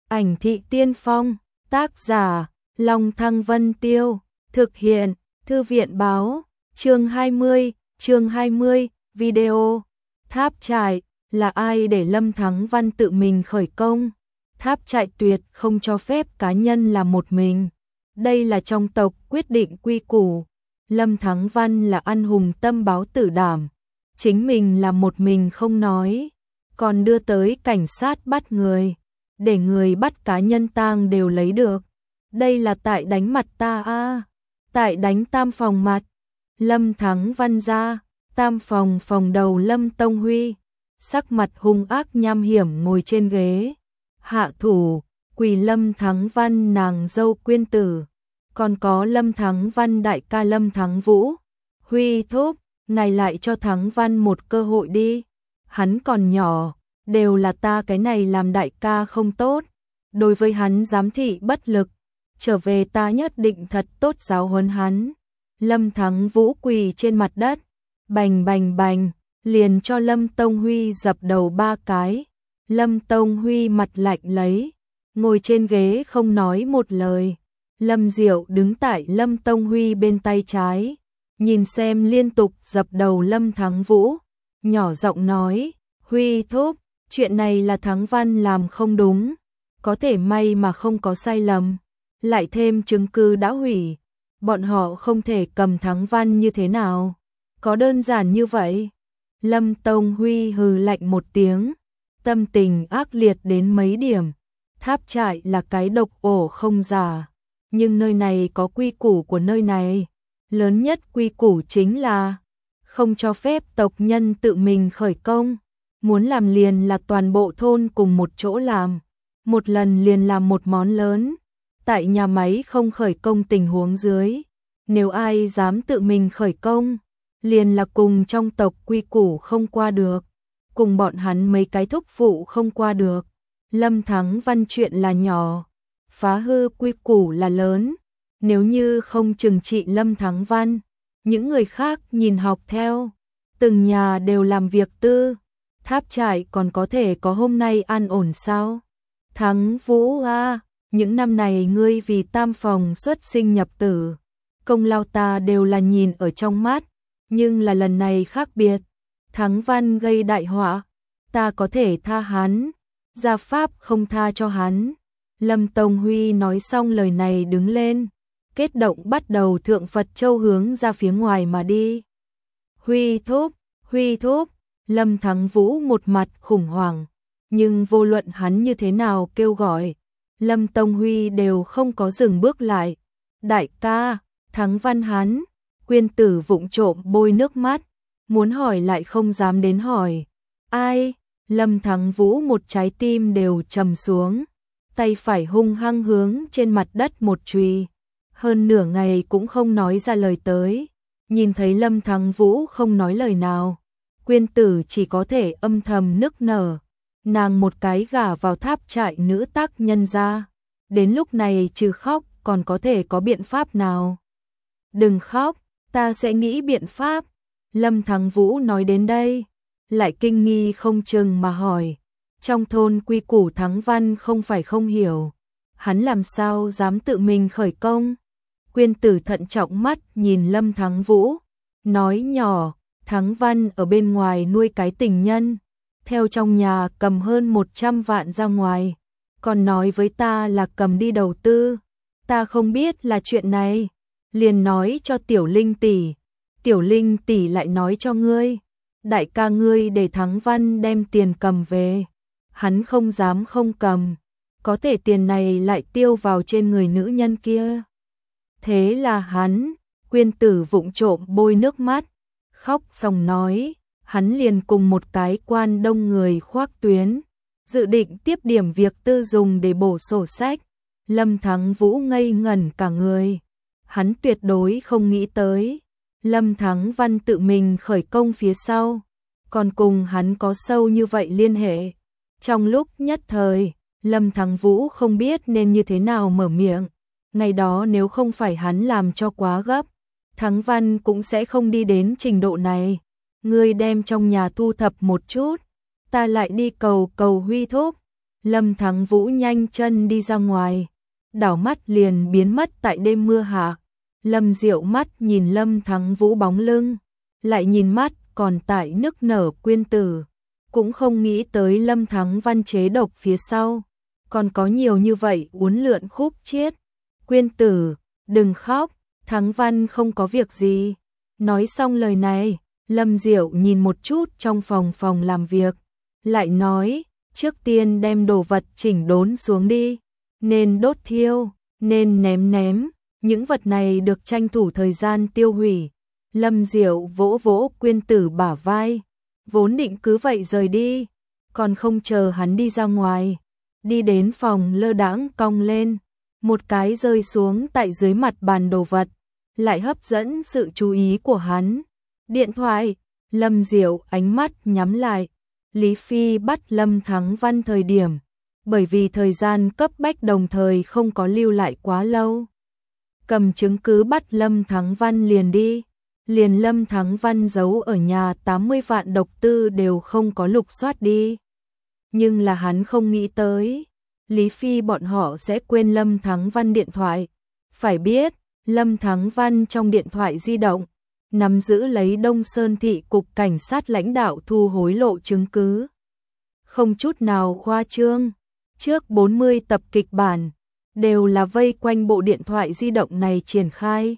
Ảnh thị tiên phong, tác giả, Long Thăng Vân Tiêu, thực hiện, Thư viện báo, chương 20, video. Tháp trại, là ai để Lâm Thắng Văn tự mình khởi công? Tháp trại tuyệt không cho phép cá nhân làm một mình. Đây là trong tộc quyết định quy củ. Lâm Thắng Văn là anh hùng tâm báo tử đảm. Chính mình làm một mình không nói, còn đưa tới cảnh sát bắt người. Để người bắt cá nhân tang đều lấy được. Đây là tại đánh mặt ta a, tại đánh Tam Phòng mặt. Lâm Thắng Văn ra, Tam Phòng phòng đầu Lâm Tông Huy, sắc mặt hung ác nham hiểm ngồi trên ghế. Hạ thủ, quỳ Lâm Thắng Văn nàng dâu Quyên tử, còn có Lâm Thắng Văn đại ca Lâm Thắng Vũ. Huy thúc, ngài lại cho Thắng Văn một cơ hội đi. Hắn còn nhỏ, đều là ta cái này làm đại ca không tốt. Đối với hắn giám thị bất lực, trở về ta nhất định thật tốt giáo huấn hắn. Lâm Thắng Vũ quỳ trên mặt đất, bành bành bành, liền cho Lâm Tông Huy dập đầu 3 cái. Lâm Tông Huy mặt lạnh lấy, ngồi trên ghế không nói một lời. Lâm Diệu đứng tại Lâm Tông Huy bên tay trái, nhìn xem liên tục dập đầu Lâm Thắng Vũ, nhỏ giọng nói, Huy thúc, chuyện này là Thắng Văn làm không đúng, có thể may mà không có sai lầm, lại thêm chứng cứ đã hủy, bọn họ không thể cầm Thắng Văn như thế nào, có đơn giản như vậy. Lâm Tông Huy hừ lạnh một tiếng, tâm tình ác liệt đến mấy điểm. Tháp trại là cái độc ổ không giả, nhưng nơi này có quy củ của nơi này. Lớn nhất quy củ chính là không cho phép tộc nhân tự mình khởi công. Muốn làm liền là toàn bộ thôn cùng một chỗ làm, một lần liền làm một món lớn. Tại nhà máy không khởi công tình huống dưới, nếu ai dám tự mình khởi công, liền là cùng trong tộc quy củ không qua được, cùng bọn hắn mấy cái thúc phụ không qua được. Lâm Thắng Văn chuyện là nhỏ, phá hư quy củ là lớn. Nếu như không trừng trị Lâm Thắng Văn, những người khác nhìn học theo, từng nhà đều làm việc tư, tháp trại còn có thể có hôm nay an ổn sao? Thắng Vũ a, những năm này ngươi vì Tam Phòng xuất sinh nhập tử, công lao ta đều là nhìn ở trong mắt, nhưng là lần này khác biệt. Thắng Văn gây đại họa, ta có thể tha hắn, gia pháp không tha cho hắn. Lâm Tông Huy nói xong lời này đứng lên, kết động bắt đầu thượng Phật Châu hướng ra phía ngoài mà đi. Huy thúc, Lâm Thắng Vũ một mặt khủng hoảng, nhưng vô luận hắn như thế nào kêu gọi, Lâm Tông Huy đều không có dừng bước lại. Đại ca, Thắng Văn hắn, Quyên tử vụng trộm bôi nước mắt, muốn hỏi lại không dám đến hỏi. Ai? Lâm Thắng Vũ một trái tim đều trầm xuống, tay phải hung hăng hướng trên mặt đất một chùy. Hơn nửa ngày cũng không nói ra lời tới. Nhìn thấy Lâm Thắng Vũ không nói lời nào, Quyên tử chỉ có thể âm thầm nức nở. Nàng một cái gả vào tháp trại nữ tác nhân ra, đến lúc này trừ khóc còn có thể có biện pháp nào? Đừng khóc, ta sẽ nghĩ biện pháp. Lâm Thắng Vũ nói đến đây, lại kinh nghi không chừng mà hỏi, trong thôn quy củ Thắng Văn không phải không hiểu, hắn làm sao dám tự mình khởi công? Quyên tử thận trọng mắt nhìn Lâm Thắng Vũ, nói nhỏ, Thắng Văn ở bên ngoài nuôi cái tình nhân, theo trong nhà cầm hơn 100 vạn ra ngoài, còn nói với ta là cầm đi đầu tư. Ta không biết là chuyện này, liền nói cho Tiểu Linh tỷ, Tiểu Linh tỷ lại nói cho ngươi, đại ca ngươi để Thắng Văn đem tiền cầm về, hắn không dám không cầm, có thể tiền này lại tiêu vào trên người nữ nhân kia. Thế là hắn, Quyên tử vụng trộm bôi nước mắt, khóc xong nói, hắn liền cùng một cái quan đông người khoác tuyến, dự định tiếp điểm việc tư dùng để bổ sổ sách. Lâm Thắng Vũ ngây ngẩn cả người, hắn tuyệt đối không nghĩ tới, Lâm Thắng Văn tự mình khởi công phía sau, còn cùng hắn có sâu như vậy liên hệ. Trong lúc nhất thời, Lâm Thắng Vũ không biết nên như thế nào mở miệng. Ngày đó nếu không phải hắn làm cho quá gấp, Thắng Văn cũng sẽ không đi đến trình độ này. Ngươi đem trong nhà thu thập một chút, ta lại đi cầu Huy thúc. Lâm Thắng Vũ nhanh chân đi ra ngoài, đảo mắt liền biến mất tại đêm mưa hạ. Lâm Diệu mắt nhìn Lâm Thắng Vũ bóng lưng, lại nhìn mắt còn tại nức nở Quyên Tử, cũng không nghĩ tới Lâm Thắng Văn chế độc phía sau, còn có nhiều như vậy uốn lượn khúc chiết. Quyên Tử, đừng khóc, Thắng Văn không có việc gì. Nói xong lời này, Lâm Diệu nhìn một chút trong phòng làm việc, lại nói, trước tiên đem đồ vật chỉnh đốn xuống đi, nên đốt thiêu, nên ném, những vật này được tranh thủ thời gian tiêu hủy. Lâm Diệu vỗ vỗ Quyên Tử bả vai, vốn định cứ vậy rời đi, còn không chờ hắn đi ra ngoài, đi đến phòng lơ đãng cong lên, một cái rơi xuống tại dưới mặt bàn đồ vật, lại hấp dẫn sự chú ý của hắn. Điện thoại. Lâm Diệu ánh mắt nhắm lại. Lý Phi bắt Lâm Thắng Văn thời điểm, bởi vì thời gian cấp bách đồng thời không có lưu lại quá lâu. Cầm chứng cứ bắt Lâm Thắng Văn liền đi, liền Lâm Thắng Văn giấu ở nhà 80 vạn độc tư đều không có lục soát đi. Nhưng là hắn không nghĩ tới, Lý Phi bọn họ sẽ quên Lâm Thắng Văn điện thoại. Phải biết, Lâm Thắng Văn trong điện thoại di động nắm giữ lấy Đông Sơn thị cục cảnh sát lãnh đạo thu hối lộ chứng cứ. Không chút nào khoa trương, trước 40 tập kịch bản đều là vây quanh bộ điện thoại di động này triển khai.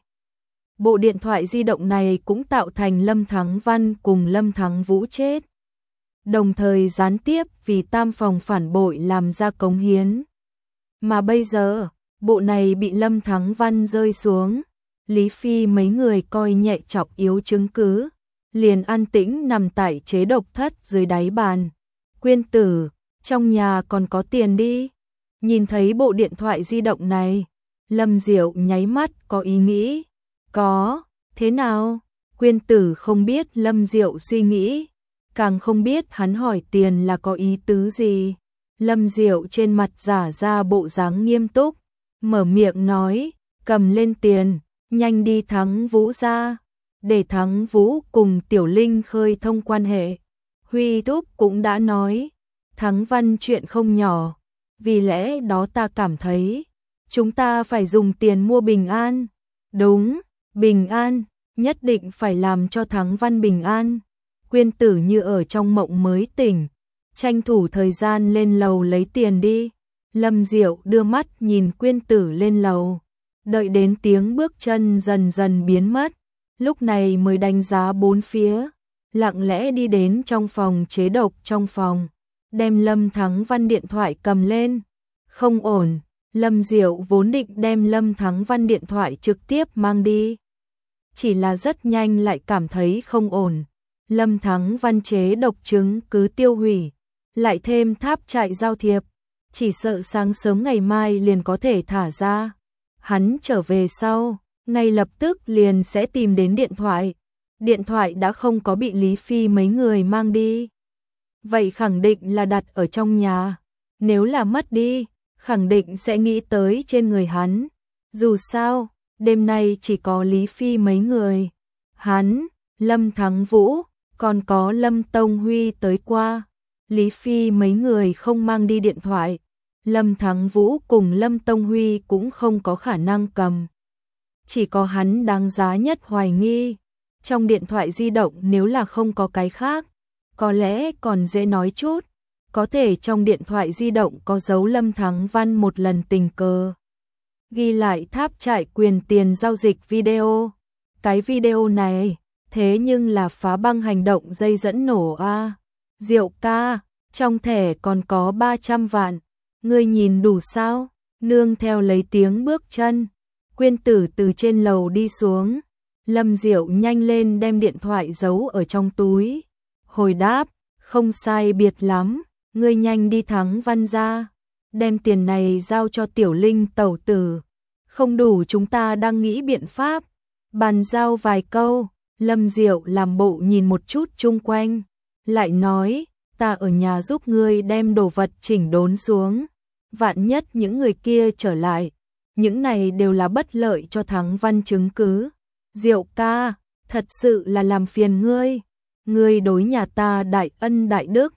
Bộ điện thoại di động này cũng tạo thành Lâm Thắng Văn cùng Lâm Thắng Vũ chết, đồng thời gián tiếp vì tam phòng phản bội làm ra cống hiến. Mà bây giờ, bộ này bị Lâm Thắng Văn rơi xuống, Lý Phi mấy người coi nhẹ chọc yếu chứng cứ, liền an tĩnh nằm tại chế độc thất dưới đáy bàn. Quyên Tử, trong nhà còn có tiền đi. Nhìn thấy bộ điện thoại di động này, Lâm Diệu nháy mắt có ý nghĩ. Có, thế nào? Quyên Tử không biết Lâm Diệu suy nghĩ, càng không biết hắn hỏi tiền là có ý tứ gì. Lâm Diệu trên mặt giả ra bộ dáng nghiêm túc, mở miệng nói, cầm lên tiền, nhanh đi Thắng Vũ ra, để Thắng Vũ cùng Tiểu Linh khơi thông quan hệ. Huy thúc cũng đã nói, Thắng Văn chuyện không nhỏ, vì lẽ đó ta cảm thấy, chúng ta phải dùng tiền mua bình an. Đúng, bình an, nhất định phải làm cho Thắng Văn bình an. Quyên Tử như ở trong mộng mới tỉnh, tranh thủ thời gian lên lầu lấy tiền đi. Lâm Diệu đưa mắt nhìn Quyên Tử lên lầu, đợi đến tiếng bước chân dần dần biến mất, lúc này mới đánh giá bốn phía, lặng lẽ đi đến trong phòng chế độc trong phòng, đem Lâm Thắng Văn điện thoại cầm lên. Không ổn, Lâm Diệu vốn định đem Lâm Thắng Văn điện thoại trực tiếp mang đi, chỉ là rất nhanh lại cảm thấy không ổn. Lâm Thắng Văn chế độc chứng cứ tiêu hủy, lại thêm tháp trại giao thiệp, chỉ sợ sáng sớm ngày mai liền có thể thả ra. Hắn trở về sau, ngay lập tức liền sẽ tìm đến điện thoại. Điện thoại đã không có bị Lý Phi mấy người mang đi, vậy khẳng định là đặt ở trong nhà. Nếu là mất đi, khẳng định sẽ nghĩ tới trên người hắn. Dù sao, đêm nay chỉ có Lý Phi mấy người, hắn, Lâm Thắng Vũ, còn có Lâm Tông Huy tới qua. Lý Phi mấy người không mang đi điện thoại, Lâm Thắng Vũ cùng Lâm Tông Huy cũng không có khả năng cầm. Chỉ có hắn đáng giá nhất hoài nghi. Trong điện thoại di động nếu là không có cái khác, có lẽ còn dễ nói chút. Có thể trong điện thoại di động có dấu Lâm Thắng Văn một lần tình cờ ghi lại tháp trại quyền tiền giao dịch video. Cái video này, thế nhưng là phá băng hành động dây dẫn nổ a. Diệu ca, trong thẻ còn có 300 vạn. Ngươi nhìn đủ sao? Nương theo lấy tiếng bước chân, Quyên Tử từ trên lầu đi xuống. Lâm Diệu nhanh lên đem điện thoại giấu ở trong túi. Hồi đáp, không sai biệt lắm, ngươi nhanh đi Thắng Văn ra, đem tiền này giao cho Tiểu Linh tẩu tử. Không đủ chúng ta đang nghĩ biện pháp. Bàn giao vài câu, Lâm Diệu làm bộ nhìn một chút chung quanh, lại nói, ta ở nhà giúp ngươi đem đồ vật chỉnh đốn xuống. Vạn nhất những người kia trở lại, những này đều là bất lợi cho Thắng Văn chứng cứ. Diệu ca, thật sự là làm phiền ngươi. Ngươi đối nhà ta đại ân đại đức,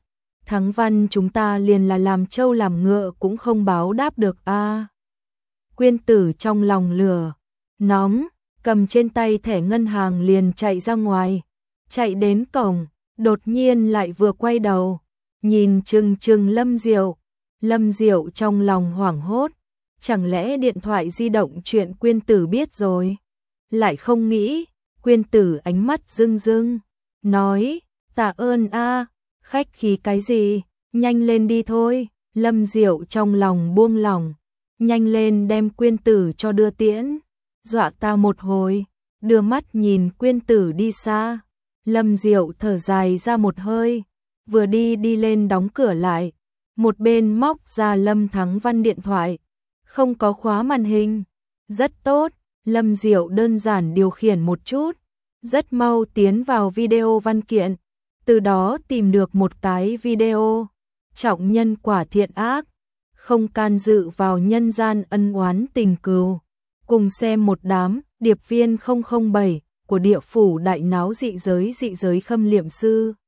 Thắng Văn chúng ta liền là làm trâu làm ngựa cũng không báo đáp được a. Quyên Tử trong lòng lửa nóng, cầm trên tay thẻ ngân hàng liền chạy ra ngoài, chạy đến cổng, đột nhiên lại vừa quay đầu, nhìn chừng chừng Lâm Diệu. Lâm Diệu trong lòng hoảng hốt, chẳng lẽ điện thoại di động chuyện Quyên Tử biết rồi? Lại không nghĩ, Quyên Tử ánh mắt rưng rưng, nói, tạ ơn a, khách khí cái gì, nhanh lên đi thôi. Lâm Diệu trong lòng buông lỏng, nhanh lên đem Quyên Tử cho đưa tiễn, dọa ta một hồi, đưa mắt nhìn Quyên Tử đi xa. Lâm Diệu thở dài ra một hơi, vừa đi lên đóng cửa lại, một bên móc ra Lâm Thắng Văn điện thoại, không có khóa màn hình, rất tốt, Lâm Diệu đơn giản điều khiển một chút, rất mau tiến vào video văn kiện, từ đó tìm được một cái video, trọng nhân quả thiện ác, không can dự vào nhân gian ân oán tình cừu, cùng xem một đám điệp viên 007 của địa phủ đại náo dị giới khâm liệm sư.